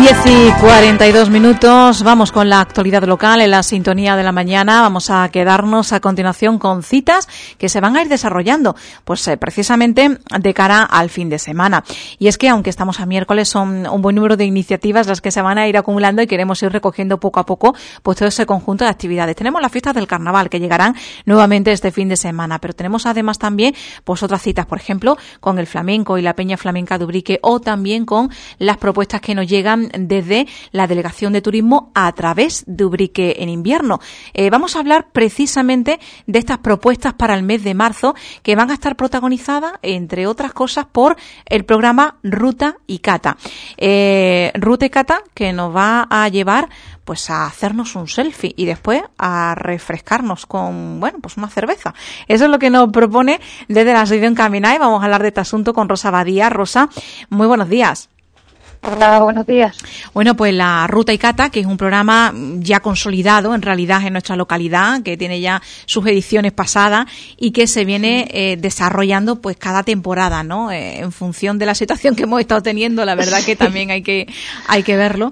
10:42, vamos con la actualidad local en la sintonía de la mañana. Vamos a quedarnos a continuación con citas que se van a ir desarrollando, pues precisamente de cara al fin de semana. Y es que aunque estamos a miércoles, son un buen número de iniciativas las que se van a ir acumulando y queremos ir recogiendo poco a poco pues todo ese conjunto de actividades. Tenemos las fiestas del carnaval que llegarán nuevamente este fin de semana, pero tenemos además también pues otras citas, por ejemplo, con el flamenco y la Peña Flamenca de Ubrique, o también con las propuestas que nos llegan desde la Delegación de Turismo a través de Ubrique en invierno. Vamos a hablar precisamente de estas propuestas para el mes de marzo que van a estar protagonizadas, entre otras cosas, por el programa Ruta y Cata. Ruta y Cata que nos va a llevar pues a hacernos un selfie y después a refrescarnos con, bueno, pues una cerveza. Eso es lo que nos propone desde la Asociación Caminai. Vamos a hablar de este asunto con Rosa Badía. Rosa, muy buenos días. Hola, buenos días. Bueno, pues la Ruta y Cata, que es un programa ya consolidado en realidad en nuestra localidad, que tiene ya sus ediciones pasadas y que se viene desarrollando pues cada temporada, ¿no? En función de la situación que hemos estado teniendo, la verdad que también hay que verlo,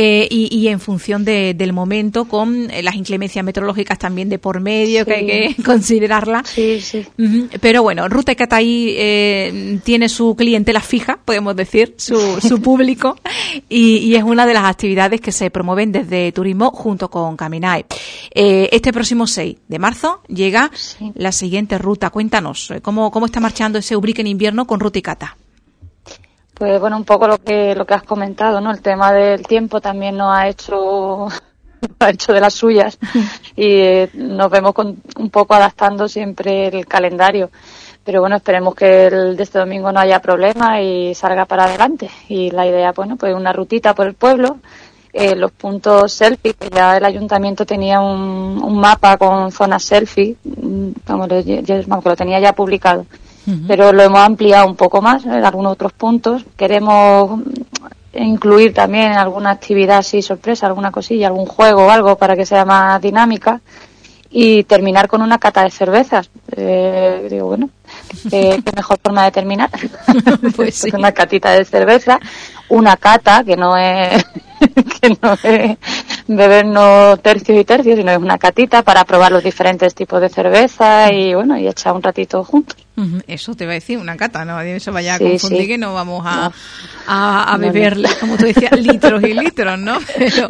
y en función del momento, con las inclemencias meteorológicas también de por medio, sí, que hay que considerarlas. Sí, sí. Pero bueno, Ruta y Cata ahí tiene su clientela fija, podemos decir, su público. Y es una de las actividades que se promueven desde Turismo junto con Caminai. Este próximo 6 de marzo llega la siguiente ruta. Cuéntanos, ¿cómo está marchando ese Ubrique en invierno con Ruta y Cata? Pues bueno, un poco lo que has comentado, ¿no? El tema del tiempo también nos ha hecho de las suyas y nos vemos un poco adaptando siempre el calendario. Pero bueno, esperemos que el de este domingo no haya problema y salga para adelante. Y la idea, bueno, pues una rutita por el pueblo, los puntos selfie, que ya el ayuntamiento tenía un mapa con zonas selfie, vamos, que lo tenía ya publicado. Pero lo hemos ampliado un poco más en algunos otros puntos. Queremos incluir también alguna actividad así sorpresa, alguna cosilla, algún juego o algo para que sea más dinámica. Y terminar con una cata de cervezas. Digo, bueno, qué mejor forma de terminar. Pues sí. Una catita de cerveza, una cata que no es bebernos tercios y tercios, sino es una catita para probar los diferentes tipos de cerveza y bueno, y echar un ratito juntos. Eso te va a decir, una cata, no eso vaya a confundir, sí. Que no vamos a beber, no. Como tú decías, litros y litros, ¿no?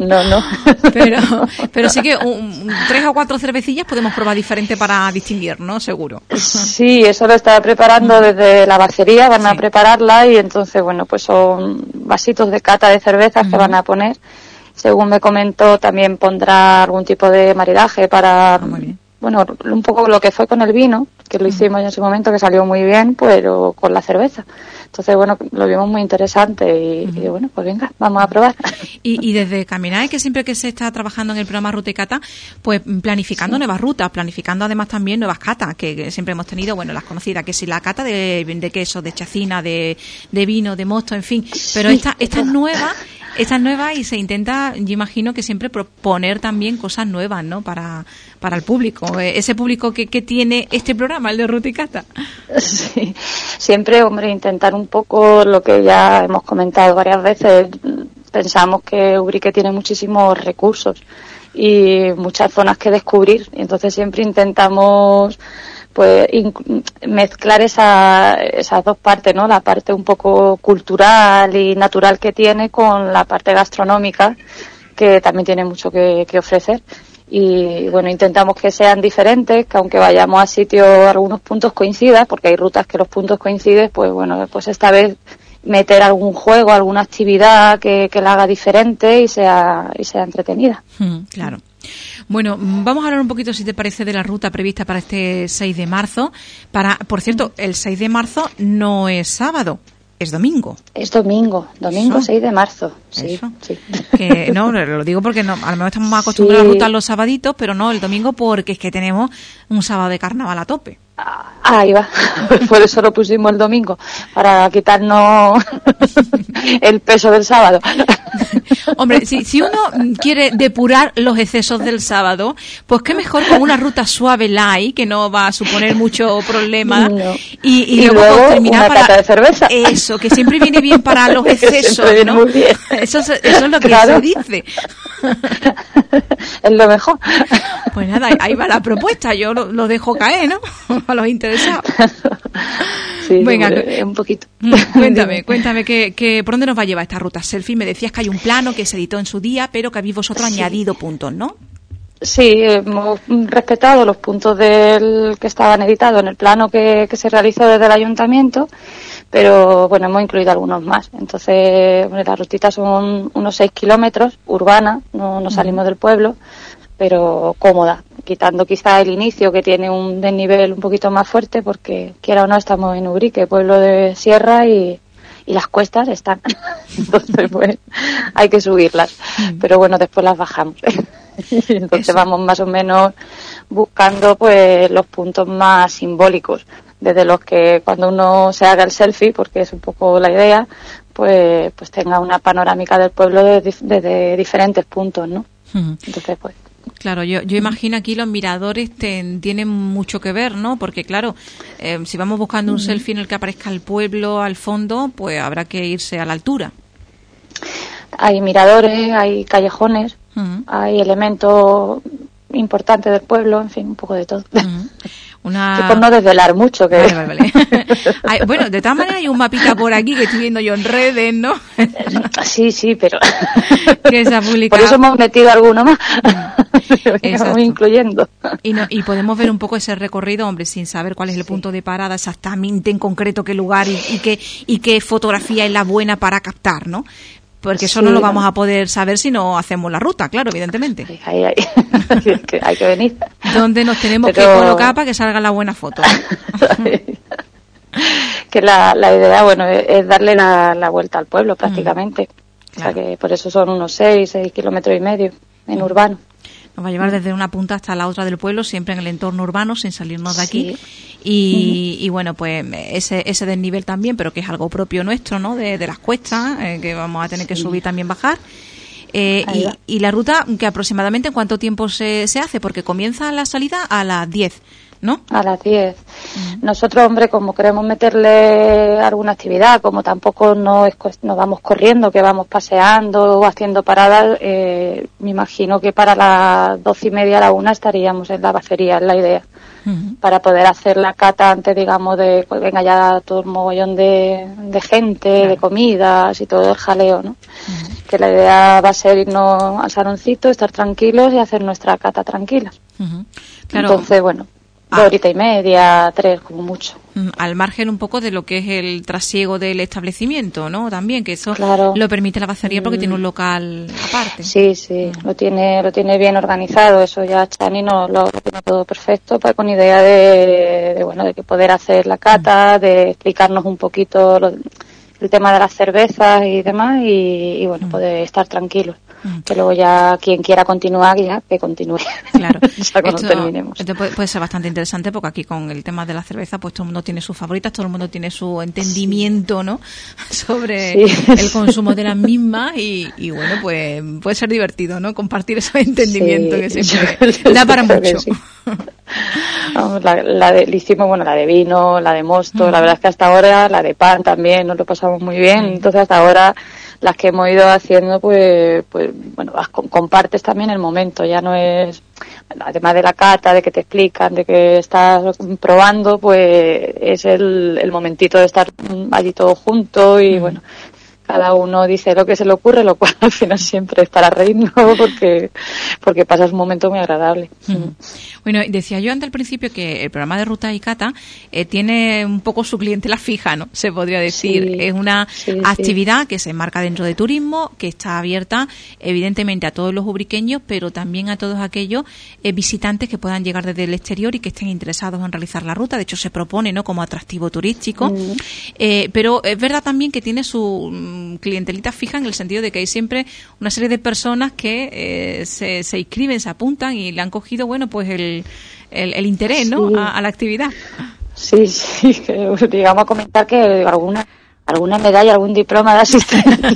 Pero sí que 3 o 4 cervecillas podemos probar diferente para distinguir, ¿no? Seguro. Sí, eso lo está preparando desde la bacería, van a prepararla y entonces, bueno, pues son vasitos de cata de cervezas que van a poner. Según me comentó, también pondrá algún tipo de maridaje para, bueno, un poco lo que fue con el vino, que lo hicimos en su momento, que salió muy bien, pero con la cerveza. Entonces, bueno, lo vimos muy interesante y bueno, pues venga, vamos a probar. Y desde Caminai, que siempre que se está trabajando en el programa Ruta y Cata, pues planificando nuevas rutas, planificando además también nuevas catas, que siempre hemos tenido, bueno, las conocidas, que si la cata de queso, de chacina, de vino, de mosto, en fin, pero esta es nueva. Esta es nueva y se intenta, yo imagino que siempre proponer también cosas nuevas, ¿no? Para el público, ese público que tiene este programa, el de Ruta y Cata. Sí, siempre, hombre, intentar un poco lo que ya hemos comentado varias veces. Pensamos que Ubrique tiene muchísimos recursos y muchas zonas que descubrir, y entonces siempre intentamos pues mezclar esas dos partes, ¿no? La parte un poco cultural y natural que tiene con la parte gastronómica, que también tiene mucho que ofrecer. Y bueno, intentamos que sean diferentes, que aunque vayamos a sitios, algunos puntos coincidan, porque hay rutas que los puntos coinciden, pues bueno, pues esta vez meter algún juego, alguna actividad que la haga diferente y sea entretenida. Claro. Bueno, vamos a hablar un poquito, si te parece, de la ruta prevista para este 6 de marzo. Por cierto, el 6 de marzo no es sábado, es domingo. Es domingo, ¿Eso? 6 de marzo. Sí, ¿Eso? Sí. Que, no, lo digo porque no, a lo mejor estamos más acostumbrados a rutar los sabaditos, pero no el domingo, porque es que tenemos un sábado de carnaval a tope. Ahí va, por eso lo pusimos el domingo, para quitarnos el peso del sábado. Hombre, si uno quiere depurar los excesos del sábado, pues qué mejor con una ruta suave light, que no va a suponer mucho problema. No. Y luego terminar una cata de cerveza. Eso, que siempre viene bien para los excesos, ¿no? Muy bien. Eso es lo que se dice. Es lo mejor. Pues nada, ahí va la propuesta, yo lo dejo caer, ¿no? A los interesados. Sí, venga, un poquito. Cuéntame, ¿por dónde nos va a llevar esta ruta selfie? Me decías que hay un plano que se editó en su día, pero que habéis vosotros añadido puntos, ¿no? Sí, hemos respetado los puntos que estaban editados en el plano que se realizó desde el ayuntamiento, pero bueno, hemos incluido algunos más. Entonces, la rutita son unos 6 kilómetros, urbana, no salimos del pueblo, pero cómoda, quitando quizá el inicio, que tiene un desnivel un poquito más fuerte, porque quiera o no estamos en Ubrique, pueblo de sierra, y las cuestas están. Entonces, pues, hay que subirlas. Pero bueno, después las bajamos. Entonces vamos más o menos buscando pues los puntos más simbólicos, desde los que cuando uno se haga el selfie, porque es un poco la idea, pues tenga una panorámica del pueblo desde diferentes puntos, ¿no? Entonces, pues... Claro, yo imagino aquí los miradores tienen mucho que ver, ¿no? Porque claro, si vamos buscando un selfie en el que aparezca el pueblo al fondo, pues habrá que irse a la altura. Hay miradores, hay callejones, hay elementos importantes del pueblo, en fin, un poco de todo. Que por no desvelar mucho. Que... Vale. Bueno, de todas maneras hay un mapita por aquí que estoy viendo yo en redes, ¿no? Sí, pero... que se ha publicado. Por eso hemos metido alguno más. Estamos incluyendo. Y podemos ver un poco ese recorrido, hombre, sin saber cuál es el punto de parada exactamente en concreto, qué lugar y qué fotografía es la buena para captar, ¿no? Porque eso no lo vamos a poder saber si no hacemos la ruta, claro, evidentemente. Hay que venir. ¿Dónde nos tenemos que colocar para que salga la buena foto? Que la idea, bueno, es darle la vuelta al pueblo prácticamente. Claro. O sea que por eso son unos 6 kilómetros y medio en urbano. Nos va a llevar desde una punta hasta la otra del pueblo, siempre en el entorno urbano, sin salirnos de aquí. Y bueno, pues ese desnivel también, pero que es algo propio nuestro, ¿no? De las cuestas, que vamos a tener que subir, también bajar. Y la ruta, que aproximadamente ¿en cuánto tiempo se hace? Porque comienza la salida a las 10, ¿no? A las 10. Nosotros, hombre, como queremos meterle alguna actividad, como tampoco no vamos corriendo, que vamos paseando o haciendo paradas, me imagino que para las 12:30 a la 1 estaríamos en la bacería, es la idea. Para poder hacer la cata antes, digamos, de pues venga ya todo el mogollón de gente, de comidas y todo el jaleo, ¿no? Que la idea va a ser irnos al saloncito, estar tranquilos y hacer nuestra cata tranquilas. Claro. Entonces, bueno, 2 horitas y media, 3 como mucho. Al margen un poco de lo que es el trasiego del establecimiento, ¿no? También, que eso lo permite la bacería porque tiene un local aparte. Sí, lo tiene bien organizado, eso ya Chani lo tiene todo perfecto, con idea de que poder hacer la cata, de explicarnos un poquito el tema de las cervezas y demás, y bueno, poder estar tranquilos. Que luego ya quien quiera continuar, ya que continúe. Claro. Ya cuando terminemos. Esto puede ser bastante interesante porque aquí con el tema de la cerveza, pues todo el mundo tiene sus favoritas, todo el mundo tiene su entendimiento, ¿no? Sobre el consumo de las mismas y bueno, pues puede ser divertido, ¿no? Compartir esos entendimientos que siempre da para mucho. Sí. Vamos, le hicimos, la de vino, la de mosto, la verdad es que hasta ahora la de pan también nos lo pasamos muy bien, entonces hasta ahora las que hemos ido haciendo, pues bueno, compartes también el momento, ya no es, además de la cata, de que te explican, de que estás probando, pues es el momentito de estar allí todos juntos y bueno, cada uno dice lo que se le ocurre, lo cual al final siempre es para reírnos porque pasas un momento muy agradable. Bueno, decía yo al principio que el programa de Ruta y Cata tiene un poco su clientela fija, ¿no? Se podría decir. Es una actividad que se enmarca dentro de turismo, que está abierta evidentemente a todos los ubriqueños, pero también a todos aquellos visitantes que puedan llegar desde el exterior y que estén interesados en realizar la ruta. De hecho, se propone, ¿no?, como atractivo turístico. Pero es verdad también que tiene su clientelita fija en el sentido de que hay siempre una serie de personas que se inscriben, se apuntan y le han cogido, bueno, pues el interés, ¿no?, a la actividad. Sí, digamos a comentar que alguna medalla, algún diploma de asistencia,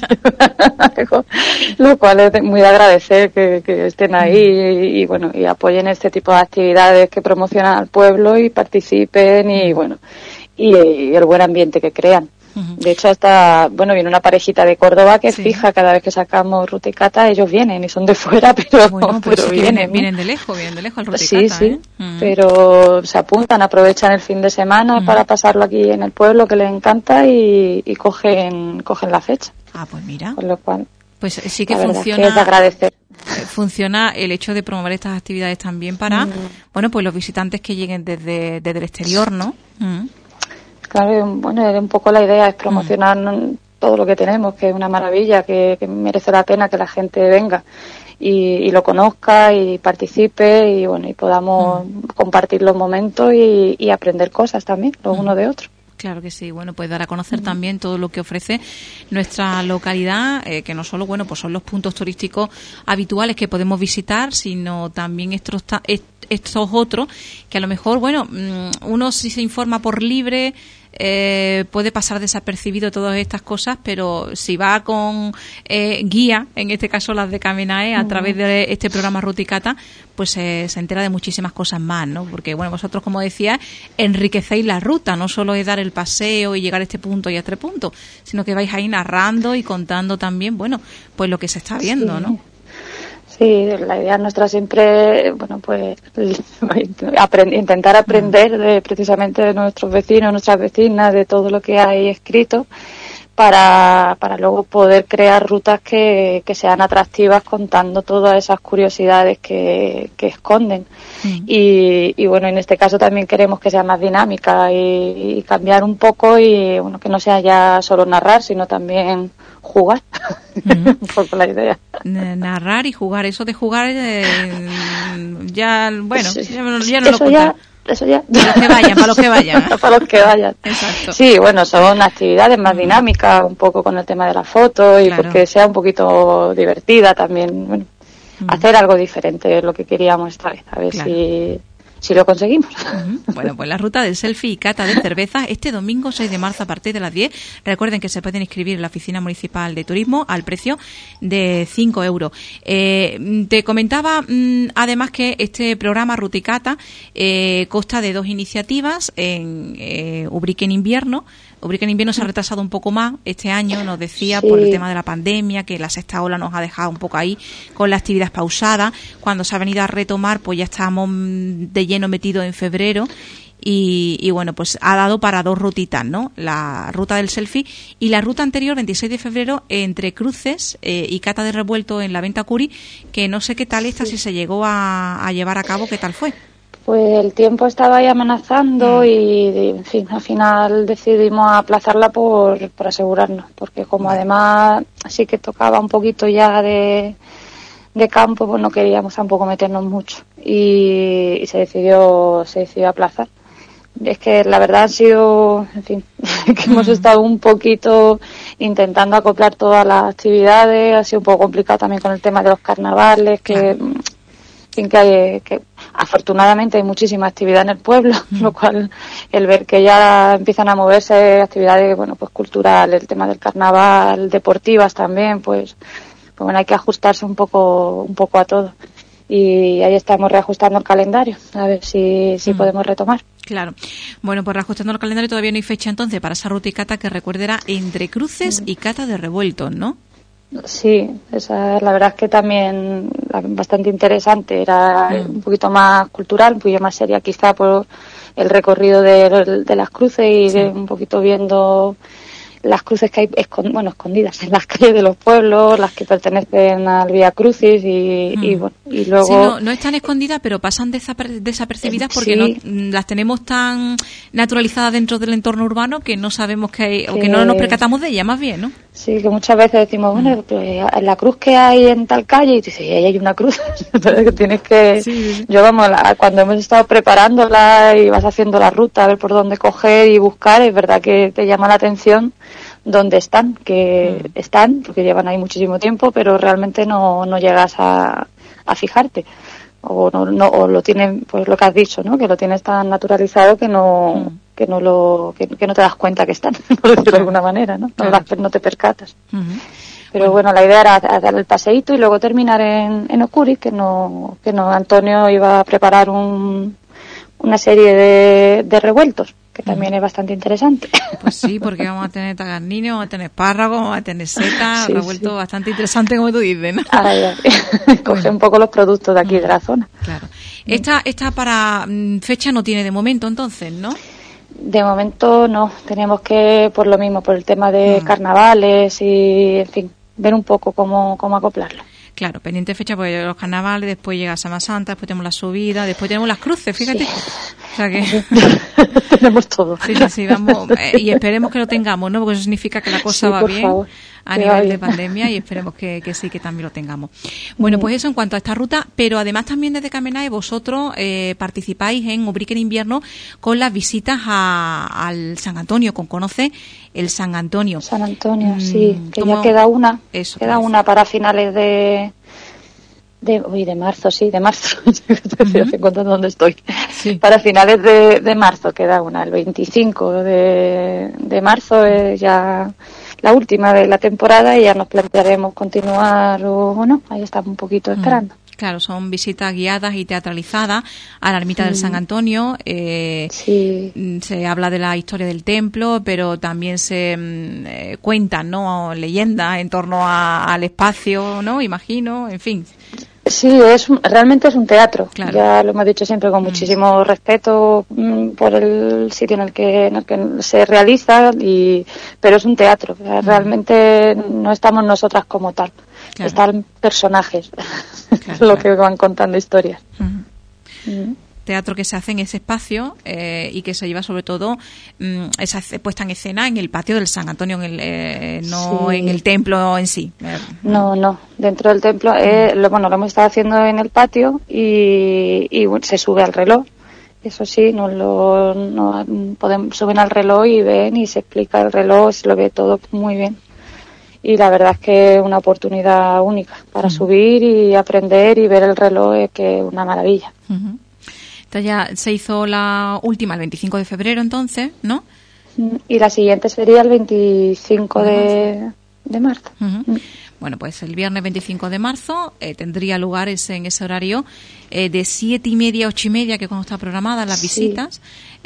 lo cual es muy de agradecer que estén ahí y bueno, y apoyen este tipo de actividades que promocionan al pueblo y participen y bueno, y el buen ambiente que crean. De hecho, viene una parejita de Córdoba que es fija, cada vez que sacamos Ruta y Cata, ellos vienen y son de fuera, pero vienen de lejos al Ruta y Cata, sí, pero se apuntan, aprovechan el fin de semana para pasarlo aquí en el pueblo, que les encanta, y cogen la fecha. Ah, pues mira. Con lo cual, pues sí que funciona. Es de agradecer. Funciona el hecho de promover estas actividades también para, pues los visitantes que lleguen desde el exterior, ¿no? Claro, bueno, un poco la idea es promocionar todo lo que tenemos, que es una maravilla, que merece la pena que la gente venga y lo conozca y participe y bueno, y podamos compartir los momentos y aprender cosas también, los unos de otros. Claro que sí, bueno, pues dar a conocer también todo lo que ofrece nuestra localidad, que no solo, pues son los puntos turísticos habituales que podemos visitar, sino también estos otros, que a lo mejor, uno si se informa por libre, puede pasar desapercibido todas estas cosas, pero si va con guía, en este caso las de Caminae, a través de este programa Ruta y Cata, pues se entera de muchísimas cosas más, ¿no? Porque, vosotros, como decía, enriquecéis la ruta, no solo es dar el paseo y llegar a este punto y a este punto, sino que vais ahí narrando y contando también, pues lo que se está viendo, ¿no? Sí, la idea nuestra siempre, intentar aprender precisamente de nuestros vecinos, nuestras vecinas, de todo lo que hay escrito, para luego poder crear rutas que sean atractivas contando todas esas curiosidades que esconden. Y en este caso también queremos que sea más dinámica y cambiar un poco y que no sea ya solo narrar, sino también jugar. Un poco la idea. Narrar y jugar, eso de jugar ya no lo cuento. Eso ya. Para los que vayan. Para los que vayan. Exacto. Sí, son actividades más dinámicas, un poco con el tema de la foto y porque sea un poquito divertida también. Hacer algo diferente es lo que queríamos esta vez, a ver si lo conseguimos. Bueno, pues la ruta del selfie y cata de cerveza este domingo 6 de marzo a partir de las 10. Recuerden que se pueden inscribir en la Oficina Municipal de Turismo al precio de 5 euros. Te comentaba además que este programa Ruta y Cata consta de 2 iniciativas en Ubrique en invierno. Ubrique en invierno se ha retrasado un poco más este año, nos decía, por el tema de la pandemia, que la sexta ola nos ha dejado un poco ahí con la actividad pausada. Cuando se ha venido a retomar, pues ya estábamos de lleno metidos en febrero y pues ha dado para 2 rutitas, ¿no? La ruta del selfie y la ruta anterior, 26 de febrero, entre Cruces y Cata de Revuelto en la Venta Curi, que no sé qué tal si se llegó a llevar a cabo, ¿qué tal fue? Pues el tiempo estaba ahí amenazando y, en fin, al final decidimos aplazarla por asegurarnos, porque como además sí que tocaba un poquito ya de campo, pues no queríamos tampoco meternos mucho y se decidió aplazar. Es que la verdad ha sido, en fin, que hemos estado un poquito intentando acoplar todas las actividades, ha sido un poco complicado también con el tema de los carnavales, que afortunadamente hay muchísima actividad en el pueblo, lo cual el ver que ya empiezan a moverse actividades, pues culturales, el tema del carnaval, deportivas también, pues hay que ajustarse un poco a todo. Y ahí estamos reajustando el calendario, a ver si podemos retomar. Claro. Bueno, pues reajustando el calendario todavía no hay fecha entonces para esa ruta y cata que recuerde era entre Cruces y Cata de Revueltos, ¿no? Sí, esa la verdad es que también bastante interesante, era un poquito más cultural, un poquito más seria quizá por el recorrido de las cruces y un poquito viendo las cruces que hay escondidas en las calles de los pueblos, las que pertenecen al Vía Crucis y luego... Sí, no están escondidas, pero pasan desapercibidas porque no las tenemos tan naturalizadas dentro del entorno urbano que no sabemos que hay, o que no nos percatamos de ellas, más bien, ¿no? Sí, que muchas veces decimos, pues, la cruz que hay en tal calle, y dices, ahí hay una cruz, entonces que tienes que... Sí. Yo, cuando hemos estado preparándola y vas haciendo la ruta, a ver por dónde coger y buscar, es verdad que te llama la atención dónde están, porque llevan ahí muchísimo tiempo, pero realmente no llegas a fijarte. o no o lo tienen, pues lo que has dicho, ¿no? Que lo tienes tan naturalizado que no que no te das cuenta que están, por decirlo de alguna manera, ¿no? Claro. No te percatas. Uh-huh. Pero bueno, la idea era dar el paseíto y luego terminar en Ocuri, que no Antonio iba a preparar una serie de revueltos, que también es bastante interesante. Pues sí, porque vamos a tener tagarnino, vamos a tener espárragos, vamos a tener setas, revuelto bastante interesante, como tú dices, ¿no? Coge un poco los productos de aquí, de la zona. Claro. Esta para fecha no tiene de momento, entonces, ¿no? De momento no, tenemos que, por lo mismo, por el tema de carnavales y, en fin, ver un poco cómo acoplarlo. Claro, pendiente fecha, porque los carnavales, después llega Semana Santa, después tenemos la subida, después tenemos las cruces, fíjate. Sí. O sea que tenemos todo. Sí, vamos, y esperemos que lo tengamos, ¿no? Porque eso significa que la cosa va bien, favor, a nivel de pandemia, y esperemos que sí, que también lo tengamos. Bueno, pues eso en cuanto a esta ruta, pero además también desde Camenae vosotros participáis en Ubrique en invierno con las visitas al San Antonio, con Conoce el San Antonio. San Antonio, sí, que ya queda una, una para finales de marzo, de marzo. Estoy contando dónde estoy. Sí. Para finales de marzo queda una, el 25 de marzo es ya la última de la temporada y ya nos plantearemos continuar o no. Ahí estamos un poquito esperando. Claro, son visitas guiadas y teatralizadas a la ermita del San Antonio. Se habla de la historia del templo, pero también se cuentan, ¿no?, leyendas en torno al espacio, ¿no?, imagino, en fin. Sí, realmente es un teatro. Claro. Ya lo hemos dicho siempre con muchísimo respeto por el sitio en el que se realiza, pero es un teatro. Realmente no estamos nosotras como tal. Claro. Están personajes, lo que van contando historias. Teatro que se hace en ese espacio y que se lleva sobre todo esa puesta en escena en el patio del San Antonio, no en el templo en sí. No, dentro del templo lo hemos estado haciendo en el patio y se sube al reloj. Eso sí, suben al reloj y ven y se explica el reloj, se lo ve todo muy bien. Y la verdad es que es una oportunidad única para subir y aprender y ver el reloj, es que es una maravilla. Entonces ya se hizo la última el 25 de febrero entonces, ¿no? Y la siguiente sería el 25 de marzo. Bueno, pues el viernes 25 de marzo tendría lugar en ese horario de 7:30 a 8:30, que es cuando está programada las visitas,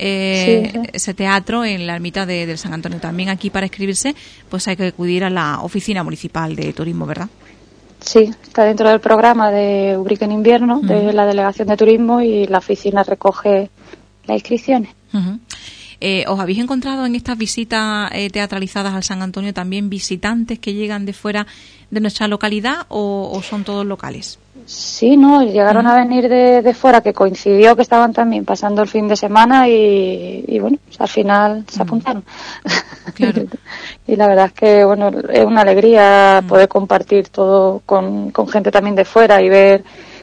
ese teatro en la ermita del San Antonio. También aquí para inscribirse pues hay que acudir a la oficina municipal de turismo, ¿verdad? Sí, está dentro del programa de Ubrique en invierno, de la Delegación de Turismo, y la oficina recoge las inscripciones. ¿Os habéis encontrado en estas visitas teatralizadas al San Antonio también visitantes que llegan de fuera de nuestra localidad o son todos locales? Sí, llegaron a venir de fuera, que coincidió que estaban también pasando el fin de semana y bueno, pues al final se apuntaron. Claro. Y la verdad es que bueno, es una alegría poder compartir todo con gente también de fuera y ver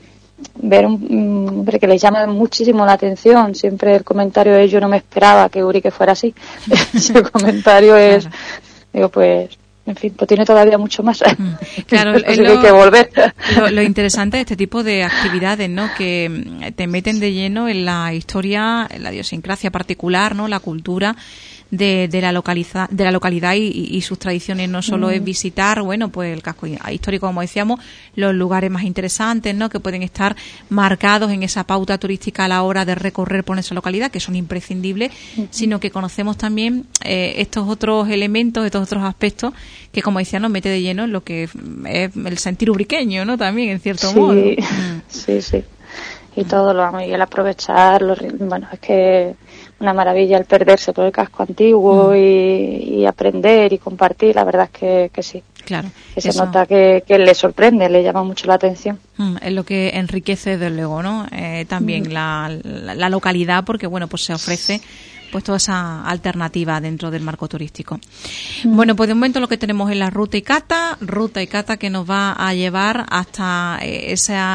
un hombre que les llama muchísimo la atención. Siempre el comentario es: yo no me esperaba que Ubrique fuera así. Ese comentario es, claro. Digo, pues en fin, pues tiene todavía mucho más. Claro, hay que volver. Lo interesante de este tipo de actividades, ¿no?, que te meten de lleno en la historia, en la idiosincrasia particular, ¿no?, la cultura de la localidad y sus tradiciones. No solo es visitar, bueno, pues el casco histórico, como decíamos, los lugares más interesantes, ¿no?, que pueden estar marcados en esa pauta turística a la hora de recorrer por esa localidad, que son imprescindibles, sino que conocemos también estos otros elementos, estos otros aspectos que, como decía, nos mete de lleno en lo que es el sentir ubriqueño, ¿no?, también, en cierto modo. Sí. Y todo y el aprovechar, bueno, es que una maravilla el perderse por el casco antiguo y aprender y compartir. La verdad es que sí. Claro. Que se nota que le sorprende, le llama mucho la atención. Es lo que enriquece, desde luego, ¿no? También la localidad, porque bueno, pues se ofrece pues toda esa alternativa dentro del marco turístico. Bueno, pues de momento lo que tenemos es la ruta y cata que nos va a llevar hasta esa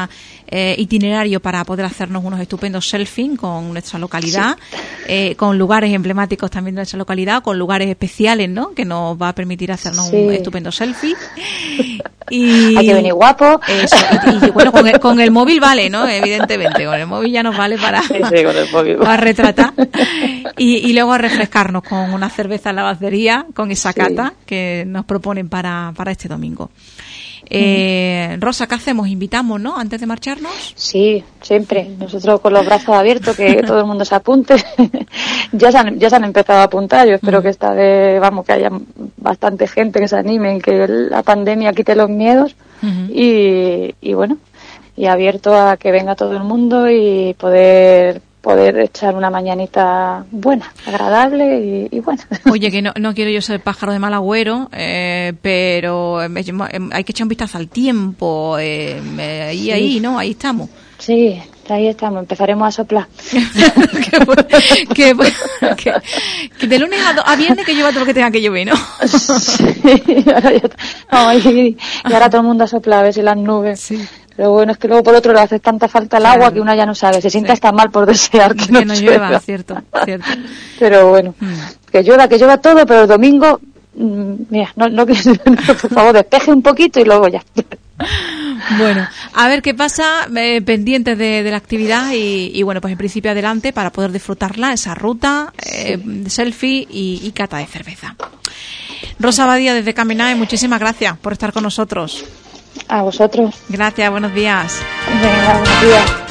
itinerario para poder hacernos unos estupendos selfies con nuestra localidad, con lugares emblemáticos también de nuestra localidad, con lugares especiales, ¿no? Que nos va a permitir hacernos un estupendo selfie. Y hay que venir guapo. Eso, y bueno, con el móvil vale, ¿no? Evidentemente, con el móvil ya nos vale para, con el móvil. Para retratar. Y luego a refrescarnos con una cerveza en la lavandería, con esa cata que nos proponen para este domingo. Rosa, ¿qué hacemos? ¿Invitamos, no? Antes de marcharnos. Sí, siempre. Nosotros con los brazos abiertos, que todo el mundo se apunte. ya se han empezado a apuntar. Yo espero que esta vez, que haya bastante gente que se anime, que la pandemia quite los miedos. Y bueno, y abierto a que venga todo el mundo y poder echar una mañanita buena, agradable y buena. Oye, que no quiero yo ser pájaro de mal agüero, pero hay que echar un vistazo al tiempo, ahí, ¿no? Ahí estamos. Sí, ahí estamos, empezaremos a soplar. que de lunes a viernes que lleva todo lo que tenga que llover, ¿no? Sí, y ahora todo el mundo a soplar, a ver si las nubes... Sí. Pero bueno, es que luego por otro lado hace tanta falta el agua que una ya no sabe, se siente hasta mal por desear que no llueva. Cierto. Pero bueno, que llueva todo, pero el domingo, mira, no por favor, despeje un poquito y luego ya. Bueno, a ver qué pasa, pendientes de la actividad y bueno, pues en principio adelante para poder disfrutarla, esa ruta, selfie y cata de cerveza. Rosa Badía desde Caminae, muchísimas gracias por estar con nosotros. A vosotros. Gracias, buenos días. Venga, buenos días.